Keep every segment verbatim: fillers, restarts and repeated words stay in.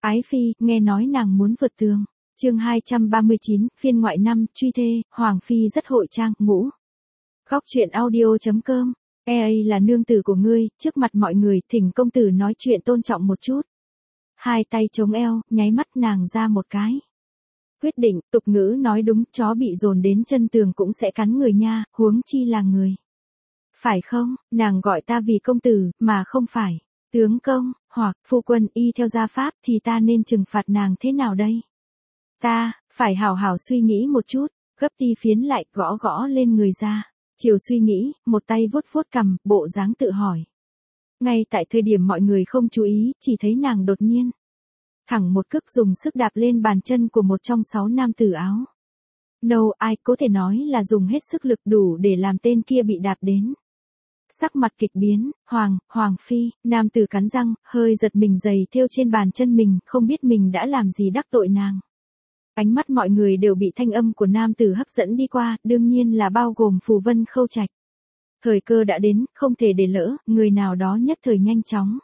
Ái phi, nghe nói nàng muốn vượt tường. Chương hai trăm ba mươi chín, phiên ngoại năm, truy thê, Hoàng phi rất hội trang, ngũ. Góc truyện audio.com. E A là nương tử của ngươi, trước mặt mọi người, thỉnh công tử nói chuyện tôn trọng một chút. Hai tay chống eo, nháy mắt nàng ra một cái. Quyết định, tục ngữ nói đúng, chó bị dồn đến chân tường cũng sẽ cắn người nha, huống chi là người. Phải không, nàng gọi ta vì công tử, mà không phải tướng công, hoặc phu quân, y theo gia pháp thì ta nên trừng phạt nàng thế nào đây? Ta, phải hảo hảo suy nghĩ một chút, gấp ti phiến lại, gõ gõ lên người ra. Chiều suy nghĩ, một tay vuốt vuốt cằm, bộ dáng tự hỏi. Ngay tại thời điểm mọi người không chú ý, chỉ thấy nàng đột nhiên thẳng một cước dùng sức đạp lên bàn chân của một trong sáu nam tử áo nâu, ai có thể nói là dùng hết sức lực đủ để làm tên kia bị đạp đến. Sắc mặt kịch biến, Hoàng, Hoàng phi, nam tử cắn răng, hơi giật mình giày thêu trên bàn chân mình, không biết mình đã làm gì đắc tội nàng. Ánh mắt mọi người đều bị thanh âm của nam tử hấp dẫn đi qua, đương nhiên là bao gồm Phù Vân Khâu Trạch. Thời cơ đã đến, không thể để lỡ, người nào đó nhất thời nhanh chóng.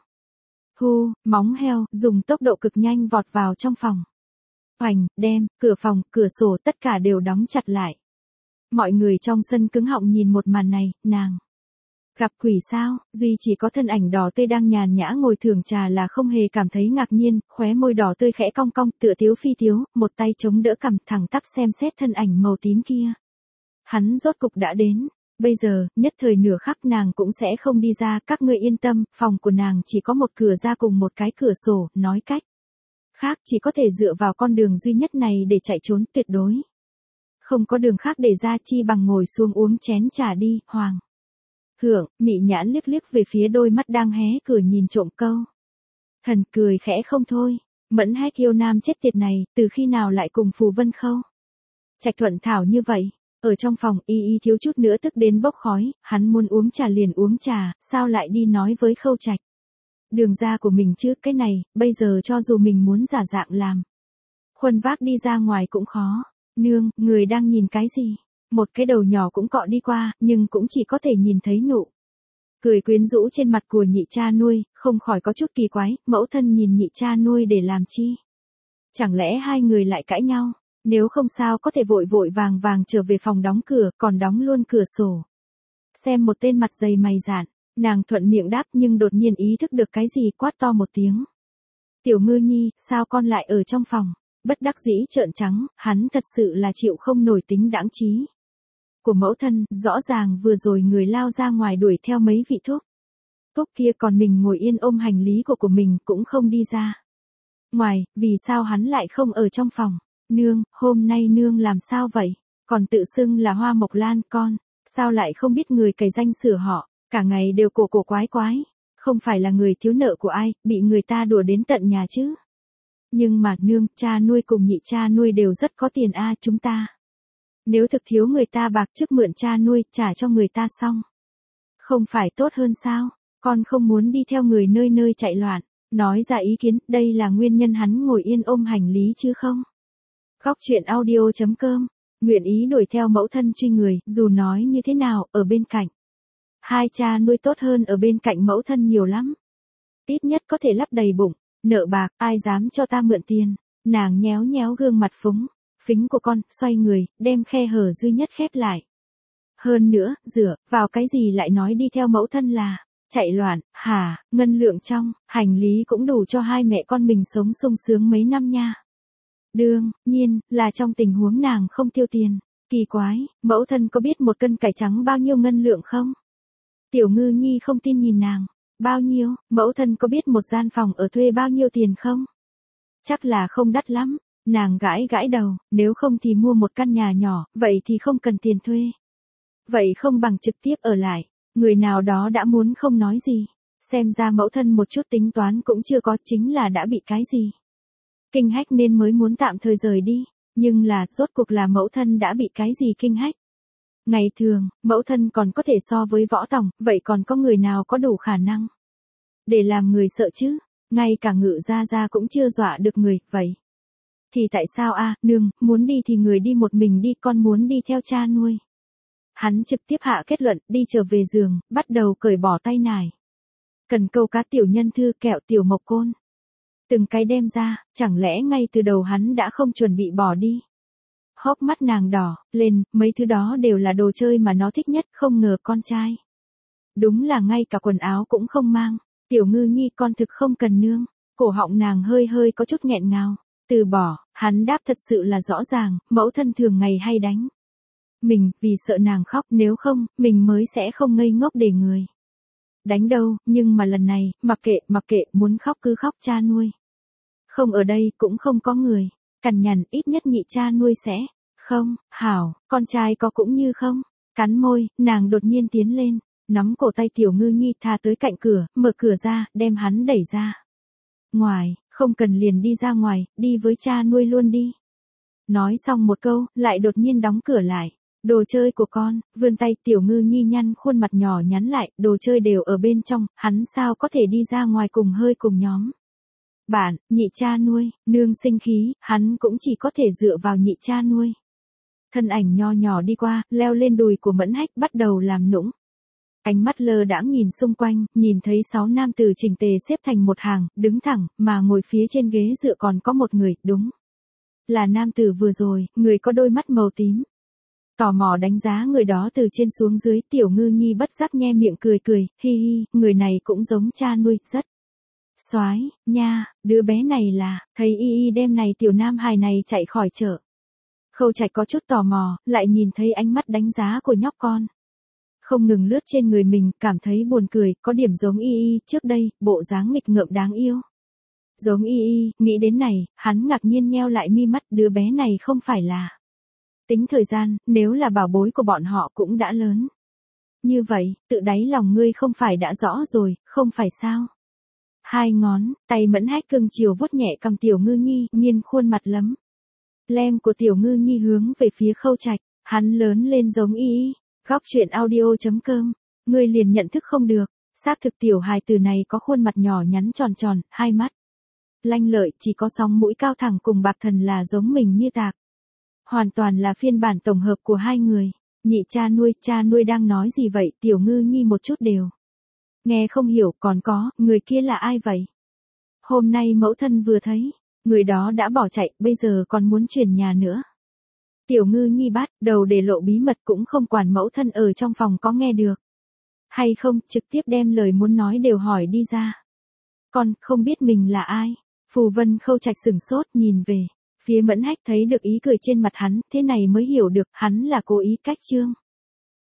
Hu, móng heo, dùng tốc độ cực nhanh vọt vào trong phòng. Hoành, đem, cửa phòng, cửa sổ tất cả đều đóng chặt lại. Mọi người trong sân cứng họng nhìn một màn này, nàng. Gặp quỷ sao, duy chỉ có thân ảnh đỏ tươi đang nhàn nhã ngồi thưởng trà là không hề cảm thấy ngạc nhiên, khóe môi đỏ tươi khẽ cong cong, tựa tiếu phi tiếu, một tay chống đỡ cằm thẳng tắp xem xét thân ảnh màu tím kia. Hắn rốt cục đã đến, bây giờ, nhất thời nửa khắc nàng cũng sẽ không đi ra, các ngươi yên tâm, phòng của nàng chỉ có một cửa ra cùng một cái cửa sổ, nói cách khác chỉ có thể dựa vào con đường duy nhất này để chạy trốn, tuyệt đối không có đường khác để ra, chi bằng ngồi xuống uống chén trà đi, Hoàng. Thượng, mị nhãn liếc liếc về phía đôi mắt đang hé cửa nhìn trộm câu. Thần cười khẽ không thôi, mẫn hét yêu nam chết tiệt này, từ khi nào lại cùng Phù Vân Khâu Trạch thuận thảo như vậy. Ở trong phòng, y y thiếu chút nữa tức đến bốc khói, hắn muốn uống trà liền uống trà, sao lại đi nói với Khâu Trạch đường ra của mình chứ, cái này, bây giờ cho dù mình muốn giả dạng làm khuân vác đi ra ngoài cũng khó. Nương, người đang nhìn cái gì? Một cái đầu nhỏ cũng cọ đi qua, nhưng cũng chỉ có thể nhìn thấy nụ cười quyến rũ trên mặt của nhị cha nuôi, không khỏi có chút kỳ quái, mẫu thân nhìn nhị cha nuôi để làm chi? Chẳng lẽ hai người lại cãi nhau? Nếu không sao có thể vội vội vàng vàng trở về phòng đóng cửa, còn đóng luôn cửa sổ. Xem một tên mặt dày mày dạn, nàng thuận miệng đáp nhưng đột nhiên ý thức được cái gì, quát to một tiếng. Tiểu Ngư Nhi, sao con lại ở trong phòng? Bất đắc dĩ trợn trắng, hắn thật sự là chịu không nổi tính đãng trí của mẫu thân, rõ ràng vừa rồi người lao ra ngoài đuổi theo mấy vị thuốc. Thuốc kia còn mình ngồi yên ôm hành lý của của mình cũng không đi ra ngoài, vì sao hắn lại không ở trong phòng? Nương, hôm nay nương làm sao vậy? Còn tự xưng là Hoa Mộc Lan con, sao lại không biết người cày danh sửa họ, cả ngày đều cổ cổ quái quái, không phải là người thiếu nợ của ai, bị người ta đùa đến tận nhà chứ? Nhưng mà nương, cha nuôi cùng nhị cha nuôi đều rất có tiền a, chúng ta nếu thực thiếu người ta bạc trước mượn cha nuôi, trả cho người ta xong, không phải tốt hơn sao? Con không muốn đi theo người nơi nơi chạy loạn, nói ra ý kiến, đây là nguyên nhân hắn ngồi yên ôm hành lý chứ không? Góc truyện audio.com, nguyện ý đuổi theo mẫu thân truy người, dù nói như thế nào, ở bên cạnh hai cha nuôi tốt hơn ở bên cạnh mẫu thân nhiều lắm. Ít nhất có thể lấp đầy bụng, nợ bạc, ai dám cho ta mượn tiền? Nàng nhéo nhéo gương mặt phúng phính của con, xoay người, đem khe hở duy nhất khép lại. Hơn nữa, dựa vào cái gì lại nói đi theo mẫu thân là chạy loạn, hả? Ngân lượng trong hành lý cũng đủ cho hai mẹ con mình sống sung sướng mấy năm nha. Đương nhiên là trong tình huống nàng không tiêu tiền. Kỳ quái, mẫu thân có biết một cân cải trắng bao nhiêu ngân lượng không? Tiểu Ngư Nhi không tin nhìn nàng. Bao nhiêu? Mẫu thân có biết một gian phòng ở thuê bao nhiêu tiền không? Chắc là không đắt lắm. Nàng gãi gãi đầu, nếu không thì mua một căn nhà nhỏ, vậy thì không cần tiền thuê. Vậy không bằng trực tiếp ở lại. Người nào đó đã muốn không nói gì. Xem ra mẫu thân một chút tính toán cũng chưa có, chính là đã bị cái gì kinh hách nên mới muốn tạm thời rời đi. Nhưng là, rốt cuộc là mẫu thân đã bị cái gì kinh hách? Ngày thường, mẫu thân còn có thể so với võ tòng, vậy còn có người nào có đủ khả năng để làm người sợ chứ? Ngay cả Ngự gia gia cũng chưa dọa được người, vậy thì tại sao a, nương, muốn đi thì người đi một mình đi, con muốn đi theo cha nuôi. Hắn trực tiếp hạ kết luận, đi trở về giường, bắt đầu cởi bỏ tay nải. Cần câu cá tiểu nhân thư, kẹo tiểu mộc côn. từng cái đem ra, chẳng lẽ ngay từ đầu hắn đã không chuẩn bị bỏ đi. Hốc mắt nàng đỏ lên, mấy thứ đó đều là đồ chơi mà nó thích nhất, không ngờ con trai. Đúng là ngay cả quần áo cũng không mang, Tiểu Ngư Nhi con thực không cần nương, cổ họng nàng hơi hơi có chút nghẹn ngào, từ bỏ, hắn đáp thật sự là rõ ràng, mẫu thân thường ngày hay đánh. Mình, vì sợ nàng khóc, nếu không, mình mới sẽ không ngây ngốc để người đánh đâu, nhưng mà lần này, mặc kệ, mặc kệ, muốn khóc cứ khóc, cha nuôi không ở đây, cũng không có người cằn nhằn, ít nhất nhị cha nuôi sẽ không, hảo, con trai có cũng như không. Cắn môi, nàng đột nhiên tiến lên, nắm cổ tay Tiểu Ngư Nhi tha tới cạnh cửa, mở cửa ra, đem hắn đẩy ra. Ngoài, không cần liền đi ra ngoài, đi với cha nuôi luôn đi. Nói xong một câu, lại đột nhiên đóng cửa lại. Đồ chơi của con, vươn tay Tiểu Ngư Nhi nhăn khuôn mặt nhỏ nhắn lại, đồ chơi đều ở bên trong, hắn sao có thể đi ra ngoài cùng hơi cùng nhóm. Bạn, nhị cha nuôi, nương sinh khí, hắn cũng chỉ có thể dựa vào nhị cha nuôi. Thân ảnh nho nhỏ đi qua, leo lên đùi của Mẫn Hách bắt đầu làm nũng. Ánh mắt lơ đãng nhìn xung quanh, nhìn thấy sáu nam tử chỉnh tề xếp thành một hàng, đứng thẳng, mà ngồi phía trên ghế dựa còn có một người, đúng. Là nam tử vừa rồi, người có đôi mắt màu tím. Tò mò đánh giá người đó từ trên xuống dưới, Tiểu Ngư Nhi bất giác nhe miệng cười cười, hi hi, người này cũng giống cha nuôi, rất soái nha, đứa bé này là, thấy y y đêm này tiểu nam hài này chạy khỏi chợ. Khâu Trạch có chút tò mò, lại nhìn thấy ánh mắt đánh giá của nhóc con. Không ngừng lướt trên người mình, cảm thấy buồn cười, có điểm giống y y trước đây, bộ dáng nghịch ngợm đáng yêu. Giống y y, nghĩ đến này, hắn ngạc nhiên nheo lại mi mắt, đứa bé này không phải là. Tính thời gian, nếu là bảo bối của bọn họ cũng đã lớn. Như vậy, tự đáy lòng ngươi không phải đã rõ rồi, không phải sao? Hai ngón, tay Mẫn Hách cưng chiều vuốt nhẹ cằm Tiểu Ngư Nhi, nghiêng khuôn mặt lấm lem của Tiểu Ngư Nhi hướng về phía Khâu Trạch, hắn lớn lên giống y y. Góc truyện audio chấm com, ngươi liền nhận thức không được, xác thực tiểu hài từ này có khuôn mặt nhỏ nhắn tròn tròn, hai mắt lanh lợi, chỉ có sóng mũi cao thẳng cùng bạc thần là giống mình như tạc. Hoàn toàn là phiên bản tổng hợp của hai người. Nhị cha nuôi, cha nuôi đang nói gì vậy? Tiểu Ngư Nhi một chút đều nghe không hiểu, còn có, người kia là ai vậy? Hôm nay mẫu thân vừa thấy, người đó đã bỏ chạy, bây giờ còn muốn chuyển nhà nữa. Tiểu Ngư Nhi bắt đầu để lộ bí mật, cũng không quản mẫu thân ở trong phòng có nghe được hay không, trực tiếp đem lời muốn nói đều hỏi đi ra. Con không biết mình là ai? Phù Vân Khâu Trạch sửng sốt nhìn về phía Mẫn Hách, thấy được ý cười trên mặt hắn, thế này mới hiểu được hắn là cố ý cách trương.